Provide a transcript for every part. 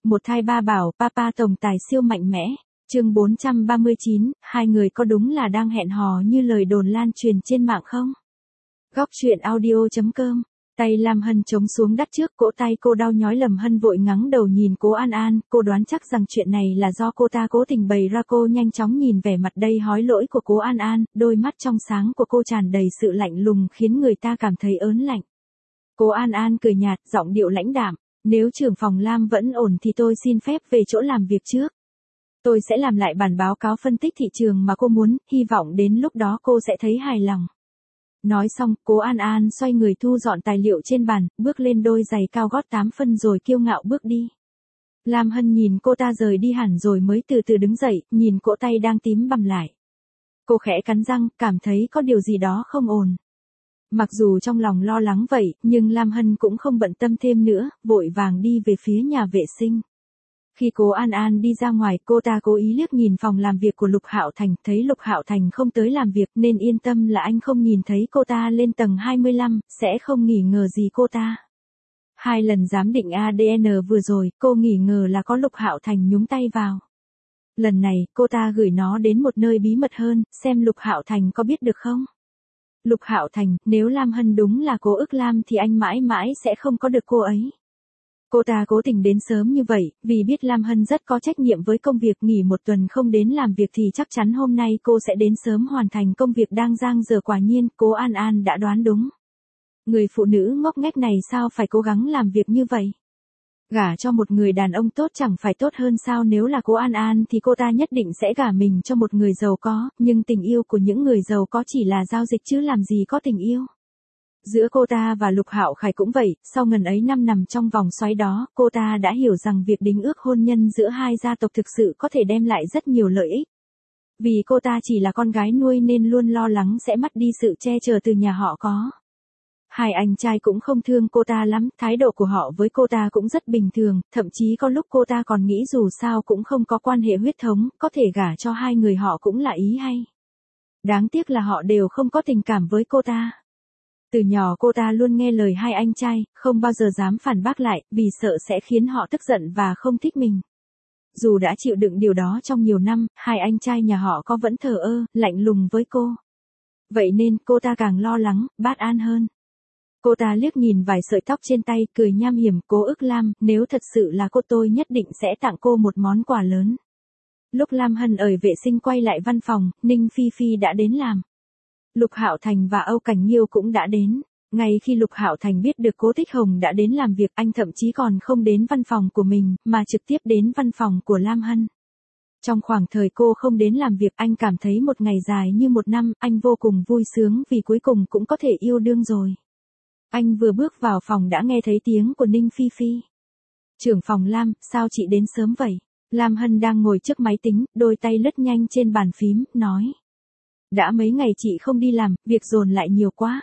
một thai ba bảo, papa tổng tài siêu mạnh mẽ. Chương 439, hai người có đúng là đang hẹn hò như lời đồn lan truyền trên mạng không? Góc truyện audio.com. Tay Lam Hân chống xuống đất trước, cỗ tay cô đau nhói. Lâm Hân vội ngẩng đầu nhìn cố An An, cô đoán chắc rằng chuyện này là do cô ta cố tình bày ra. Cô nhanh chóng nhìn vẻ mặt đầy hối lỗi của cố An An, đôi mắt trong sáng của cô tràn đầy sự lạnh lùng khiến người ta cảm thấy ớn lạnh. Cố An An cười nhạt, giọng điệu lãnh đạm, nếu trưởng phòng Lam vẫn ổn thì tôi xin phép về chỗ làm việc trước. Tôi sẽ làm lại bản báo cáo phân tích thị trường mà cô muốn, hy vọng đến lúc đó cô sẽ thấy hài lòng. Nói xong, cố An An xoay người thu dọn tài liệu trên bàn, bước lên đôi giày cao gót 8 phân rồi kiêu ngạo bước đi. Lam Hân nhìn cô ta rời đi hẳn rồi mới từ từ đứng dậy, nhìn cỗ tay đang tím bầm lại. Cô khẽ cắn răng, cảm thấy có điều gì đó không ổn. Mặc dù trong lòng lo lắng vậy, nhưng Lam Hân cũng không bận tâm thêm nữa, vội vàng đi về phía nhà vệ sinh. Khi cố An An đi ra ngoài, cô ta cố ý liếc nhìn phòng làm việc của Lục Hạo Thành, thấy Lục Hạo Thành không tới làm việc nên yên tâm là anh không nhìn thấy cô ta lên tầng 25, sẽ không nghi ngờ gì cô ta. 2 lần giám định ADN vừa rồi, cô nghi ngờ là có Lục Hạo Thành nhúng tay vào. Lần này, cô ta gửi nó đến một nơi bí mật hơn, xem Lục Hạo Thành có biết được không. Lục Hạo Thành, nếu Lam Hân đúng là cố ức Lam thì anh mãi mãi sẽ không có được cô ấy. Cô ta cố tình đến sớm như vậy, vì biết Lam Hân rất có trách nhiệm với công việc. Nghỉ một tuần không đến làm việc thì chắc chắn hôm nay cô sẽ đến sớm hoàn thành công việc đang dang dở. Quả nhiên, cố An An đã đoán đúng. Người phụ nữ ngốc nghếch này sao phải cố gắng làm việc như vậy? Gả cho một người đàn ông tốt chẳng phải tốt hơn sao? Nếu là cố An An thì cô ta nhất định sẽ gả mình cho một người giàu có, nhưng tình yêu của những người giàu có chỉ là giao dịch chứ làm gì có tình yêu. Giữa cô ta và Lục Hạo Khải cũng vậy, sau ngần ấy năm nằm trong vòng xoáy đó, cô ta đã hiểu rằng việc đính ước hôn nhân giữa hai gia tộc thực sự có thể đem lại rất nhiều lợi ích. Vì cô ta chỉ là con gái nuôi nên luôn lo lắng sẽ mất đi sự che chở từ nhà họ có. Hai anh trai cũng không thương cô ta lắm, thái độ của họ với cô ta cũng rất bình thường, thậm chí có lúc cô ta còn nghĩ dù sao cũng không có quan hệ huyết thống, có thể gả cho hai người họ cũng là ý hay. Đáng tiếc là họ đều không có tình cảm với cô ta. Từ nhỏ cô ta luôn nghe lời hai anh trai, không bao giờ dám phản bác lại, vì sợ sẽ khiến họ tức giận và không thích mình. Dù đã chịu đựng điều đó trong nhiều năm, hai anh trai nhà họ có vẫn thờ ơ, lạnh lùng với cô. Vậy nên cô ta càng lo lắng, bất an hơn. Cô ta liếc nhìn vài sợi tóc trên tay, cười nham hiểm, cố ức Lam, nếu thật sự là cô tôi nhất định sẽ tặng cô một món quà lớn. Lúc Lam Hân ở vệ sinh quay lại văn phòng, Ninh Phi Phi đã đến làm. Lục Hạo Thành và Âu Cảnh Nghiêu cũng đã đến. Ngay khi Lục Hạo Thành biết được Cố Tích Hồng đã đến làm việc, anh thậm chí còn không đến văn phòng của mình, mà trực tiếp đến văn phòng của Lam Hân. Trong khoảng thời cô không đến làm việc, anh cảm thấy một ngày dài như một năm, anh vô cùng vui sướng vì cuối cùng cũng có thể yêu đương rồi. Anh vừa bước vào phòng đã nghe thấy tiếng của Ninh Phi Phi. Trưởng phòng Lam, sao chị đến sớm vậy? Lam Hân đang ngồi trước máy tính, đôi tay lướt nhanh trên bàn phím, nói. Đã mấy ngày chị không đi làm, việc dồn lại nhiều quá.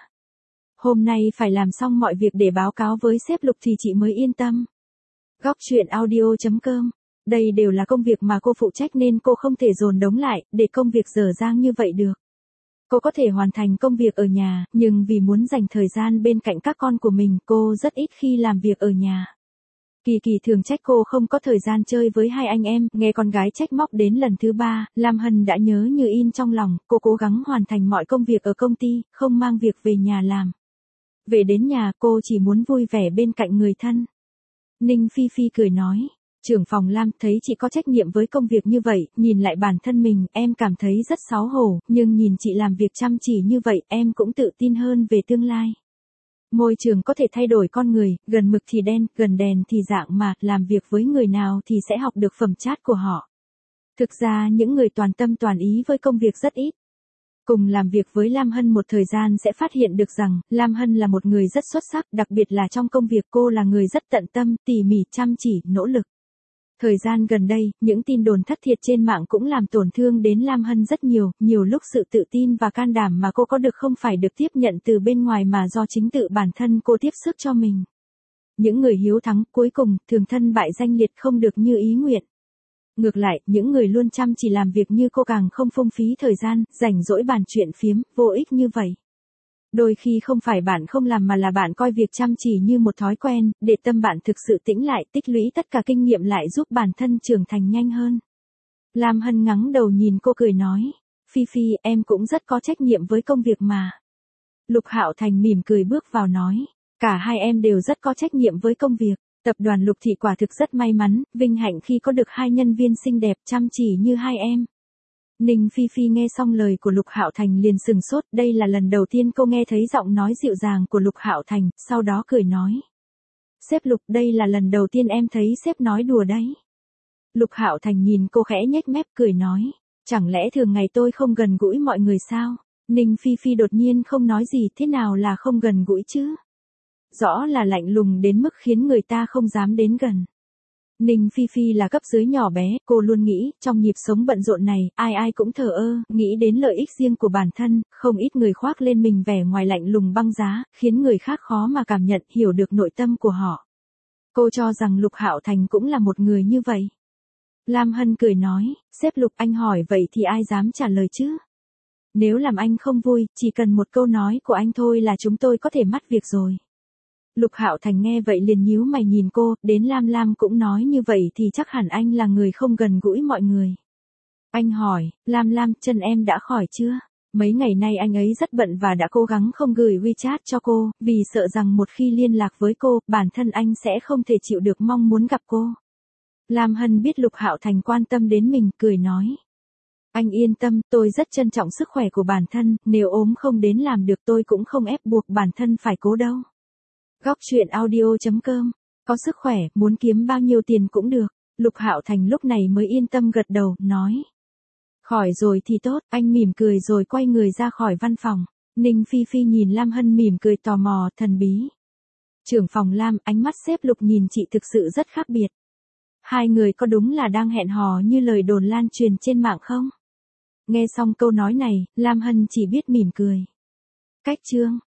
Hôm nay phải làm xong mọi việc để báo cáo với sếp Lục thì chị mới yên tâm. Góc truyện audio.com. Đây đều là công việc mà cô phụ trách nên cô không thể dồn đống lại, để công việc dở dang như vậy được. Cô có thể hoàn thành công việc ở nhà, nhưng vì muốn dành thời gian bên cạnh các con của mình, cô rất ít khi làm việc ở nhà. Kỳ Kỳ thường trách cô không có thời gian chơi với hai anh em, nghe con gái trách móc đến lần thứ 3, Lam Hân đã nhớ như in trong lòng, cô cố gắng hoàn thành mọi công việc ở công ty, không mang việc về nhà làm. Về đến nhà cô chỉ muốn vui vẻ bên cạnh người thân. Ninh Phi Phi cười nói, trưởng phòng Lam thấy chị có trách nhiệm với công việc như vậy, nhìn lại bản thân mình, em cảm thấy rất xấu hổ, nhưng nhìn chị làm việc chăm chỉ như vậy, em cũng tự tin hơn về tương lai. Môi trường có thể thay đổi con người, gần mực thì đen, gần đèn thì dạng mà, làm việc với người nào thì sẽ học được phẩm chất của họ. Thực ra những người toàn tâm toàn ý với công việc rất ít. Cùng làm việc với Lam Hân một thời gian sẽ phát hiện được rằng, Lam Hân là một người rất xuất sắc, đặc biệt là trong công việc cô là người rất tận tâm, tỉ mỉ, chăm chỉ, nỗ lực. Thời gian gần đây, những tin đồn thất thiệt trên mạng cũng làm tổn thương đến Lam Hân rất nhiều, nhiều lúc sự tự tin và can đảm mà cô có được không phải được tiếp nhận từ bên ngoài mà do chính tự bản thân cô tiếp sức cho mình. Những người hiếu thắng, cuối cùng, thường thân bại danh liệt không được như ý nguyện. Ngược lại, những người luôn chăm chỉ làm việc như cô càng không phung phí thời gian, rảnh rỗi bàn chuyện phiếm, vô ích như vậy. Đôi khi không phải bạn không làm mà là bạn coi việc chăm chỉ như một thói quen, để tâm bạn thực sự tĩnh lại, tích lũy tất cả kinh nghiệm lại giúp bản thân trưởng thành nhanh hơn. Lam Hân ngẩng đầu nhìn cô cười nói, Phi Phi, em cũng rất có trách nhiệm với công việc mà. Lục Hạo Thành mỉm cười bước vào nói, cả hai em đều rất có trách nhiệm với công việc. Tập đoàn Lục Thị quả thực rất may mắn, vinh hạnh khi có được hai nhân viên xinh đẹp chăm chỉ như hai em. Ninh Phi Phi nghe xong lời của Lục Hạo Thành liền sừng sốt, đây là lần đầu tiên cô nghe thấy giọng nói dịu dàng của Lục Hạo Thành, sau đó cười nói. Sếp Lục, đây là lần đầu tiên em thấy sếp nói đùa đấy. Lục Hạo Thành nhìn cô khẽ nhếch mép cười nói, chẳng lẽ thường ngày tôi không gần gũi mọi người sao? Ninh Phi Phi đột nhiên không nói gì, thế nào là không gần gũi chứ? Rõ là lạnh lùng đến mức khiến người ta không dám đến gần. Ninh Phi Phi là cấp dưới nhỏ bé, cô luôn nghĩ, trong nhịp sống bận rộn này, ai ai cũng thờ ơ, nghĩ đến lợi ích riêng của bản thân, không ít người khoác lên mình vẻ ngoài lạnh lùng băng giá, khiến người khác khó mà cảm nhận, hiểu được nội tâm của họ. Cô cho rằng Lục Hạo Thành cũng là một người như vậy. Lam Hân cười nói, sếp Lục, anh hỏi vậy thì ai dám trả lời chứ? Nếu làm anh không vui, chỉ cần một câu nói của anh thôi là chúng tôi có thể mất việc rồi. Lục Hạo Thành nghe vậy liền nhíu mày nhìn cô, đến Lam Lam cũng nói như vậy thì chắc hẳn anh là người không gần gũi mọi người. Anh hỏi, Lam Lam, chân em đã khỏi chưa? Mấy ngày nay anh ấy rất bận và đã cố gắng không gửi WeChat cho cô, vì sợ rằng một khi liên lạc với cô, bản thân anh sẽ không thể chịu được mong muốn gặp cô. Lam Hân biết Lục Hạo Thành quan tâm đến mình, cười nói. Anh yên tâm, tôi rất trân trọng sức khỏe của bản thân, nếu ốm không đến làm được tôi cũng không ép buộc bản thân phải cố đâu. Góc truyện audio.com. Có sức khỏe, muốn kiếm bao nhiêu tiền cũng được. Lục Hạo Thành lúc này mới yên tâm gật đầu, nói. Khỏi rồi thì tốt, anh mỉm cười rồi quay người ra khỏi văn phòng. Ninh Phi Phi nhìn Lam Hân mỉm cười tò mò, thần bí. Trưởng phòng Lam, ánh mắt sếp Lục nhìn chị thực sự rất khác biệt. Hai người có đúng là đang hẹn hò như lời đồn lan truyền trên mạng không? Nghe xong câu nói này, Lam Hân chỉ biết mỉm cười. Cách chương.